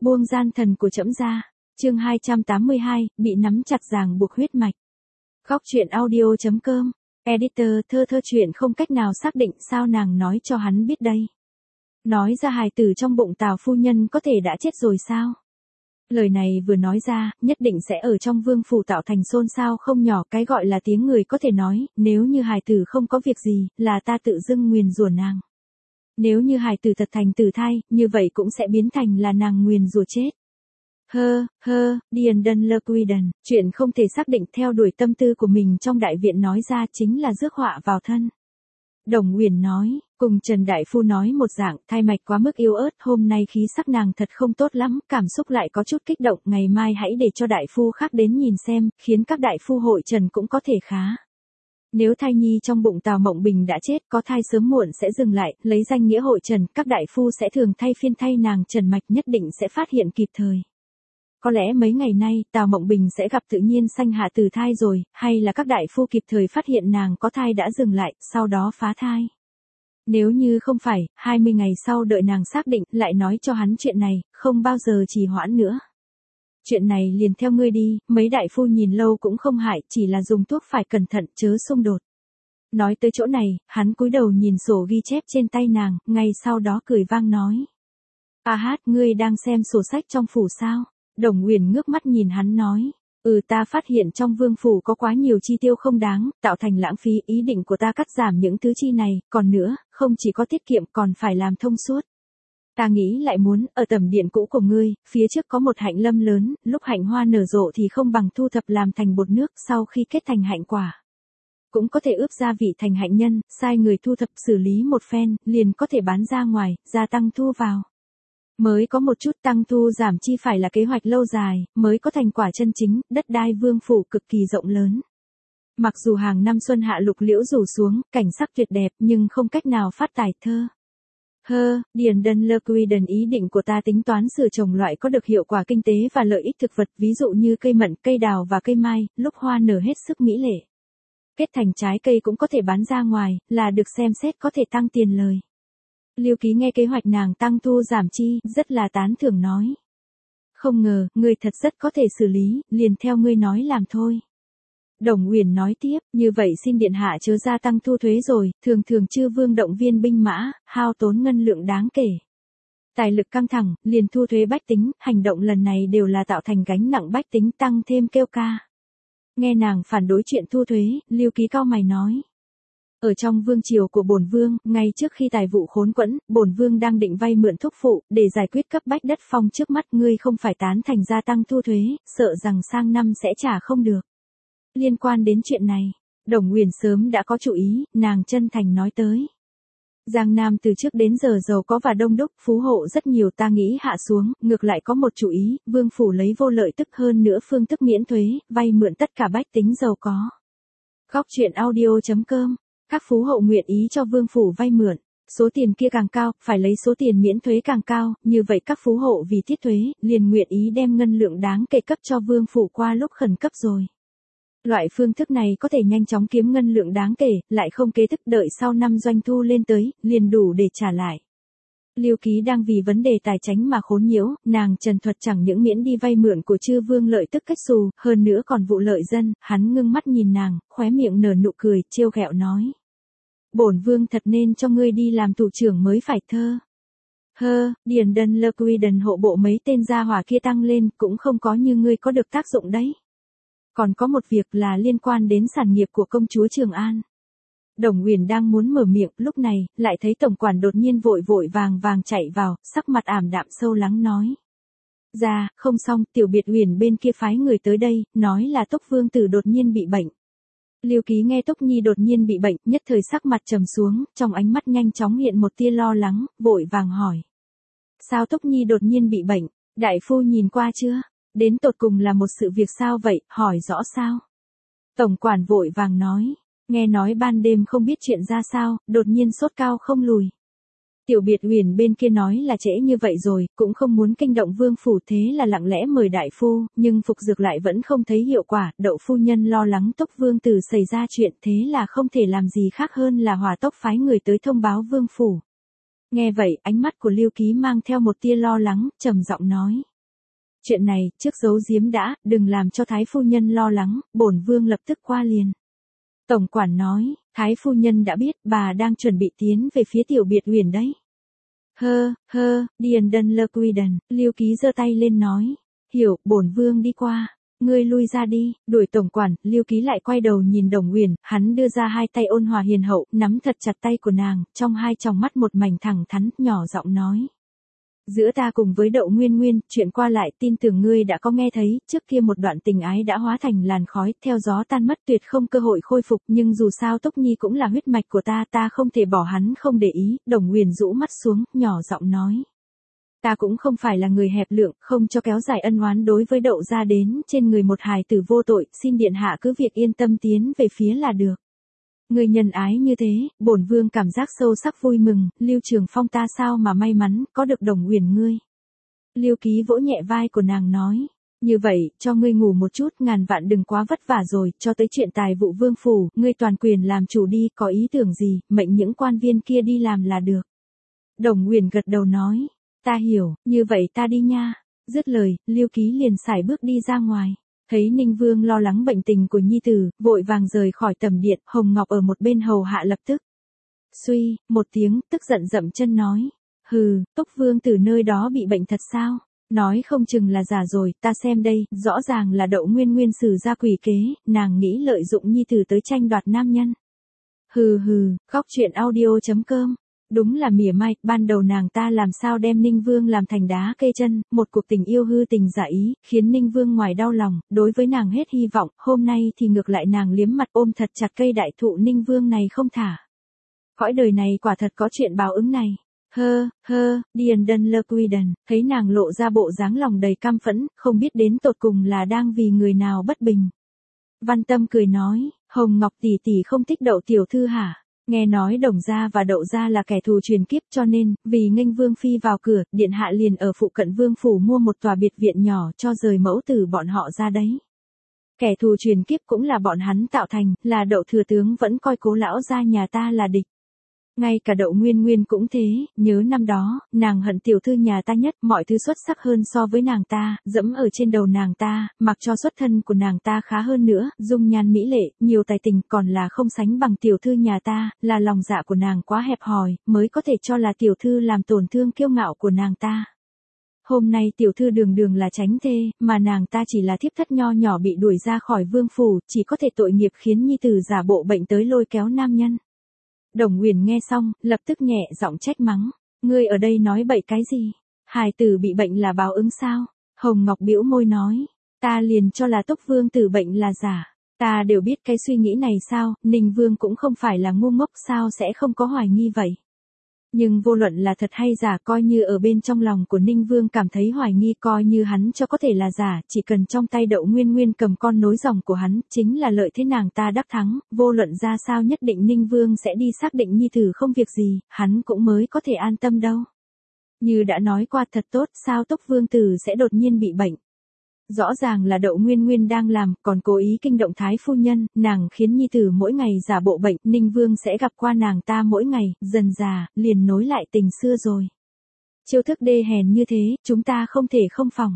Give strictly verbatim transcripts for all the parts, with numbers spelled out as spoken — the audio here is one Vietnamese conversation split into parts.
Buông gian thần của trẫm ra. Chương hai trăm tám mươi hai, bị nắm chặt ràng buộc huyết mạch. Góc truyện audio chấm com. Editor thơ thơ chuyện không cách nào xác định sao nàng nói cho hắn biết đây. Nói ra hài tử trong bụng Tào phu nhân có thể đã chết rồi sao? Lời này vừa nói ra, nhất định sẽ ở trong vương phủ tạo thành xôn xao không nhỏ. Cái gọi là tiếng người có thể nói, nếu như hài tử không có việc gì, là ta tự dưng nguyền rủa nàng. Nếu như hài tử thật thành tử thai, như vậy cũng sẽ biến thành là nàng nguyền rủa chết. Hơ, hơ, Điền Đân Lơ Quy Đần, chuyện không thể xác định theo đuổi tâm tư của mình trong đại viện nói ra chính là rước họa vào thân. Đồng Uyển nói, cùng Trần Đại Phu nói một dạng, thai mạch quá mức yếu ớt, hôm nay khí sắc nàng thật không tốt lắm, cảm xúc lại có chút kích động, ngày mai hãy để cho đại phu khác đến nhìn xem, khiến các đại phu hội trần cũng có thể khá. Nếu thai nhi trong bụng Tào Mộng Bình đã chết, có thai sớm muộn sẽ dừng lại, lấy danh nghĩa hội trần, các đại phu sẽ thường thay phiên thay nàng trần mạch, nhất định sẽ phát hiện kịp thời. Có lẽ mấy ngày nay, Tào Mộng Bình sẽ gặp tự nhiên sanh hạ tử thai rồi, hay là các đại phu kịp thời phát hiện nàng có thai đã dừng lại, sau đó phá thai. Nếu như không phải, hai mươi ngày sau đợi nàng xác định, lại nói cho hắn chuyện này, không bao giờ trì hoãn nữa. Chuyện này liền theo ngươi đi, mấy đại phu nhìn lâu cũng không hại, chỉ là dùng thuốc phải cẩn thận, chớ xung đột. Nói tới chỗ này, hắn cúi đầu nhìn sổ ghi chép trên tay nàng, ngay sau đó cười vang nói. A hát, ngươi đang xem sổ sách trong phủ sao? Đồng Uyển ngước mắt nhìn hắn nói. Ừ, ta phát hiện trong vương phủ có quá nhiều chi tiêu không đáng, tạo thành lãng phí, ý định của ta cắt giảm những thứ chi này, còn nữa, không chỉ có tiết kiệm còn phải làm thông suốt. Ta nghĩ lại muốn, ở tầm điện cũ của ngươi, phía trước có một hạnh lâm lớn, lúc hạnh hoa nở rộ thì không bằng thu thập làm thành bột nước, sau khi kết thành hạnh quả. Cũng có thể ướp gia vị thành hạnh nhân, sai người thu thập xử lý một phen, liền có thể bán ra ngoài, gia tăng thu vào. Mới có một chút tăng thu giảm chi phải là kế hoạch lâu dài, mới có thành quả chân chính, đất đai vương phủ cực kỳ rộng lớn. Mặc dù hàng năm xuân hạ lục liễu rủ xuống, cảnh sắc tuyệt đẹp nhưng không cách nào phát tài thơ. Hơ, Điền Đân Lơ Quy Đần, ý định của ta tính toán sửa trồng loại có được hiệu quả kinh tế và lợi ích thực vật, ví dụ như cây mận, cây đào và cây mai, lúc hoa nở hết sức mỹ lệ. Kết thành trái cây cũng có thể bán ra ngoài, là được xem xét có thể tăng tiền lời. Lưu Ký nghe kế hoạch nàng tăng thu giảm chi, rất là tán thưởng nói. Không ngờ, ngươi thật rất có thể xử lý, liền theo ngươi nói làm thôi. Đồng Uyển nói tiếp, như vậy xin điện hạ chớ gia tăng thu thuế rồi, thường thường chư vương động viên binh mã, hao tốn ngân lượng đáng kể. Tài lực căng thẳng, liền thu thuế bách tính, hành động lần này đều là tạo thành gánh nặng bách tính, tăng thêm kêu ca. Nghe nàng phản đối chuyện thu thuế, Lưu Ký cau mày nói. Ở trong vương triều của bổn vương, ngay trước khi tài vụ khốn quẫn, bổn vương đang định vay mượn thúc phụ, để giải quyết cấp bách đất phong trước mắt, ngươi không phải tán thành gia tăng thu thuế, sợ rằng sang năm sẽ trả không được. Liên quan đến chuyện này, Đồng Uyển sớm đã có chủ ý, nàng chân thành nói tới. Giang Nam từ trước đến giờ giàu có và đông đúc, phú hộ rất nhiều, ta nghĩ hạ xuống, ngược lại có một chủ ý, vương phủ lấy vô lợi tức hơn nữa phương thức miễn thuế, vay mượn tất cả bách tính giàu có. Góc truyện audio chấm com. Các phú hộ nguyện ý cho vương phủ vay mượn, số tiền kia càng cao, phải lấy số tiền miễn thuế càng cao, như vậy các phú hộ vì tiết thuế, liền nguyện ý đem ngân lượng đáng kể cấp cho vương phủ qua lúc khẩn cấp rồi. Loại phương thức này có thể nhanh chóng kiếm ngân lượng đáng kể, lại không kế thức đợi sau năm doanh thu lên tới, liền đủ để trả lại. Lưu Ký đang vì vấn đề tài chánh mà khốn nhiễu, nàng trần thuật chẳng những miễn đi vay mượn của chư vương lợi tức kết xù, hơn nữa còn vụ lợi dân, hắn ngưng mắt nhìn nàng, khóe miệng nở nụ cười, trêu ghẹo nói. Bổn vương thật nên cho ngươi đi làm thủ trưởng mới phải thơ. Hơ, Điền Đân Lơ Quy Đần, hộ bộ mấy tên gia hỏa kia tăng lên, cũng không có như ngươi có được tác dụng đấy. Còn có một việc là liên quan đến sản nghiệp của công chúa Trường An. Đồng Uyển đang muốn mở miệng, lúc này, lại thấy tổng quản đột nhiên vội vội vàng vàng chạy vào, sắc mặt ảm đạm sâu lắng nói. Ra, không xong, tiểu biệt Uyển bên kia phái người tới đây, nói là Túc vương tử đột nhiên bị bệnh. Lưu Ký nghe Túc Nhi đột nhiên bị bệnh, nhất thời sắc mặt trầm xuống, trong ánh mắt nhanh chóng hiện một tia lo lắng, vội vàng hỏi. Sao Túc Nhi đột nhiên bị bệnh, đại phu nhìn qua chưa? Đến tột cùng là một sự việc sao vậy, hỏi rõ sao? Tổng quản vội vàng nói. Nghe nói ban đêm không biết chuyện ra sao, đột nhiên sốt cao không lùi. Tiểu biệt Uyển bên kia nói là trễ như vậy rồi, cũng không muốn kinh động vương phủ, thế là lặng lẽ mời đại phu, nhưng phục dược lại vẫn không thấy hiệu quả, Đậu phu nhân lo lắng Túc vương tử xảy ra chuyện, thế là không thể làm gì khác hơn là hỏa tốc phái người tới thông báo vương phủ. Nghe vậy, ánh mắt của Lưu Ký mang theo một tia lo lắng, trầm giọng nói. Chuyện này, trước giấu giếm đã, đừng làm cho Thái phu nhân lo lắng, bổn vương lập tức qua liền. Tổng quản nói, Thái phu nhân đã biết, bà đang chuẩn bị tiến về phía Tiểu Biệt Uyển đấy. Hơ, hơ, Điền Đần Lơ Quy Đần, Lưu Ký giơ tay lên nói. Hiểu, bổn vương đi qua. Ngươi lui ra đi, đuổi tổng quản. Lưu Ký lại quay đầu nhìn Đồng Uyển, hắn đưa ra hai tay ôn hòa hiền hậu, nắm thật chặt tay của nàng, trong hai tròng mắt một mảnh thẳng thắn, nhỏ giọng nói. Giữa ta cùng với Đậu Nguyên Nguyên, chuyện qua lại tin tưởng ngươi đã có nghe thấy, trước kia một đoạn tình ái đã hóa thành làn khói, theo gió tan mất tuyệt không cơ hội khôi phục, nhưng dù sao Túc Nhi cũng là huyết mạch của ta, ta không thể bỏ hắn không để ý. Đồng Uyển rũ mắt xuống, nhỏ giọng nói. Ta cũng không phải là người hẹp lượng, không cho kéo dài ân oán đối với Đậu gia đến trên người một hài tử vô tội, xin điện hạ cứ việc yên tâm tiến về phía là được. Người nhân ái như thế, bổn vương cảm giác sâu sắc vui mừng, Lưu Trường Phong ta sao mà may mắn, có được Đồng Uyển ngươi. Lưu Ký vỗ nhẹ vai của nàng nói, như vậy, cho ngươi ngủ một chút, ngàn vạn đừng quá vất vả rồi, cho tới chuyện tài vụ vương phủ, ngươi toàn quyền làm chủ đi, có ý tưởng gì, mệnh những quan viên kia đi làm là được. Đồng Uyển gật đầu nói, ta hiểu, như vậy ta đi nha. Dứt lời, Lưu Ký liền sải bước đi ra ngoài. Thấy Ninh Vương lo lắng bệnh tình của nhi tử, vội vàng rời khỏi tầm điện, Hồng Ngọc ở một bên hầu hạ lập tức. Suy, một tiếng, tức giận dậm chân nói. Hừ, Túc Vương từ nơi đó bị bệnh thật sao? Nói không chừng là giả rồi, ta xem đây, rõ ràng là Đậu Nguyên Nguyên sử ra quỷ kế, nàng nghĩ lợi dụng nhi tử tới tranh đoạt nam nhân. Hừ hừ, khóc chuyện audio chấm com. Đúng là mỉa mai, ban đầu nàng ta làm sao đem Ninh Vương làm thành đá kê chân, một cuộc tình yêu hư tình giả ý, khiến Ninh Vương ngoài đau lòng, đối với nàng hết hy vọng, hôm nay thì ngược lại nàng liếm mặt ôm thật chặt cây đại thụ Ninh Vương này không thả. Cõi đời này quả thật có chuyện báo ứng này. Hơ, hơ, Điền Đần Lơ Quy Đần, thấy nàng lộ ra bộ dáng lòng đầy căm phẫn, không biết đến tột cùng là đang vì người nào bất bình. Văn Tâm cười nói, Hồng Ngọc tỷ tỷ không thích Đậu tiểu thư hả? Nghe nói Đồng gia và Đậu gia là kẻ thù truyền kiếp cho nên, vì nghênh Vương phi vào cửa, điện hạ liền ở phụ cận Vương phủ mua một tòa biệt viện nhỏ cho rời mẫu tử bọn họ ra đấy. Kẻ thù truyền kiếp cũng là bọn hắn tạo thành, là Đậu thừa tướng vẫn coi Cố lão gia nhà ta là địch. Ngay cả Đậu Nguyên Nguyên cũng thế, nhớ năm đó, nàng hận tiểu thư nhà ta nhất, mọi thứ xuất sắc hơn so với nàng ta, dẫm ở trên đầu nàng ta, mặc cho xuất thân của nàng ta khá hơn nữa, dung nhan mỹ lệ, nhiều tài tình, còn là không sánh bằng tiểu thư nhà ta, là lòng dạ của nàng quá hẹp hòi, mới có thể cho là tiểu thư làm tổn thương kiêu ngạo của nàng ta. Hôm nay tiểu thư đường đường là chánh thê, mà nàng ta chỉ là thiếp thất nho nhỏ bị đuổi ra khỏi vương phủ, chỉ có thể tội nghiệp khiến nhi tử giả bộ bệnh tới lôi kéo nam nhân. Đồng Uyển nghe xong, lập tức nhẹ giọng trách mắng. Ngươi ở đây nói bậy cái gì? Hài tử bị bệnh là báo ứng sao? Hồng Ngọc bĩu môi nói. Ta liền cho là Túc Vương tử bệnh là giả. Ta đều biết cái suy nghĩ này sao, Ninh Vương cũng không phải là ngu ngốc sao sẽ không có hoài nghi vậy. Nhưng vô luận là thật hay giả, coi như ở bên trong lòng của Ninh Vương cảm thấy hoài nghi, coi như hắn cho có thể là giả, chỉ cần trong tay Đậu Nguyên Nguyên cầm con nối dòng của hắn, chính là lợi thế nàng ta đắc thắng, vô luận ra sao nhất định Ninh Vương sẽ đi xác định nhi tử không việc gì, hắn cũng mới có thể an tâm đâu. Như đã nói qua thật tốt, sao Túc Vương tử sẽ đột nhiên bị bệnh? Rõ ràng là Đậu Nguyên Nguyên đang làm, còn cố ý kinh động Thái phu nhân, nàng khiến nhi tử mỗi ngày giả bộ bệnh, Ninh Vương sẽ gặp qua nàng ta mỗi ngày, dần già, liền nối lại tình xưa rồi. Chiêu thức đê hèn như thế, chúng ta không thể không phòng.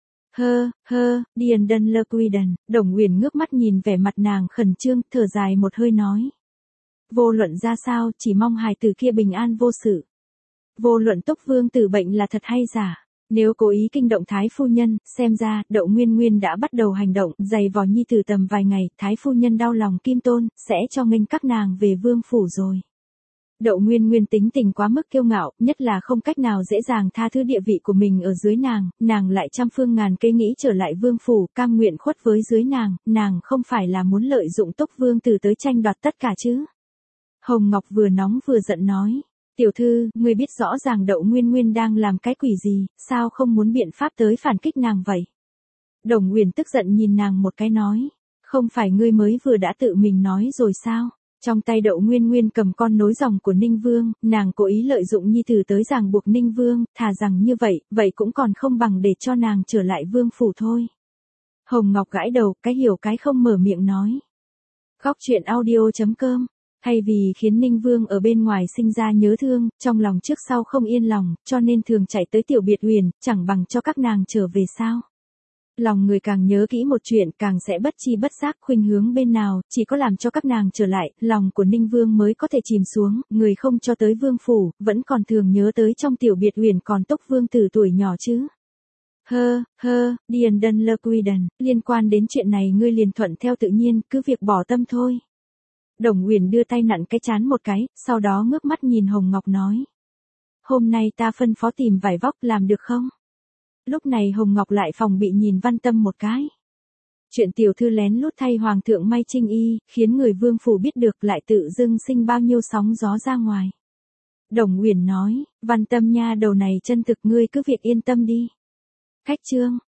Hơ, hơ, Điền Đần Lơ Quy Đần, Đồng Uyển ngước mắt nhìn vẻ mặt nàng khẩn trương, thở dài một hơi nói. Vô luận ra sao, chỉ mong hài tử kia bình an vô sự. Vô luận Túc Vương tử bệnh là thật hay giả. Nếu cố ý kinh động Thái phu nhân, xem ra, Đậu Nguyên Nguyên đã bắt đầu hành động, giày vò nhi tử tầm vài ngày, Thái phu nhân đau lòng Kim Tôn, sẽ cho nghênh các nàng về vương phủ rồi. Đậu Nguyên Nguyên tính tình quá mức kiêu ngạo, nhất là không cách nào dễ dàng tha thứ địa vị của mình ở dưới nàng, nàng lại trăm phương ngàn kế nghĩ trở lại vương phủ, cam nguyện khuất với dưới nàng, nàng không phải là muốn lợi dụng Túc Vương tử tới tranh đoạt tất cả chứ. Hồng Ngọc vừa nóng vừa giận nói. Tiểu thư, ngươi biết rõ ràng Đậu Nguyên Nguyên đang làm cái quỷ gì, sao không muốn biện pháp tới phản kích nàng vậy? Đồng Uyển tức giận nhìn nàng một cái nói, không phải ngươi mới vừa đã tự mình nói rồi sao? Trong tay Đậu Nguyên Nguyên cầm con nối dòng của Ninh Vương, nàng cố ý lợi dụng nhi tử tới ràng buộc Ninh Vương, thà rằng như vậy, vậy cũng còn không bằng để cho nàng trở lại vương phủ thôi. Hồng Ngọc gãi đầu, cái hiểu cái không mở miệng nói. Khóc chuyện audio chấm com Hay vì khiến Ninh Vương ở bên ngoài sinh ra nhớ thương, trong lòng trước sau không yên lòng, cho nên thường chạy tới Tiểu Biệt Huyền, chẳng bằng cho các nàng trở về sao? Lòng người càng nhớ kỹ một chuyện càng sẽ bất chi bất giác khuynh hướng bên nào, chỉ có làm cho các nàng trở lại, lòng của Ninh Vương mới có thể chìm xuống, người không cho tới vương phủ, vẫn còn thường nhớ tới trong Tiểu Biệt Huyền còn Tốc Vương tử tuổi nhỏ chứ. Hơ, hơ, Điền Đần Lơ Quy Đần, liên quan đến chuyện này ngươi liền thuận theo tự nhiên, cứ việc bỏ tâm thôi. Đồng Uyển đưa tay nặn cái chán một cái, sau đó ngước mắt nhìn Hồng Ngọc nói. Hôm nay ta phân phó tìm vải vóc làm được không? Lúc này Hồng Ngọc lại phòng bị nhìn Văn Tâm một cái. Chuyện tiểu thư lén lút thay hoàng thượng may trinh y, khiến người vương phủ biết được lại tự dưng sinh bao nhiêu sóng gió ra ngoài. Đồng Uyển nói, Văn Tâm nha đầu này chân thực ngươi cứ việc yên tâm đi. Khách trương,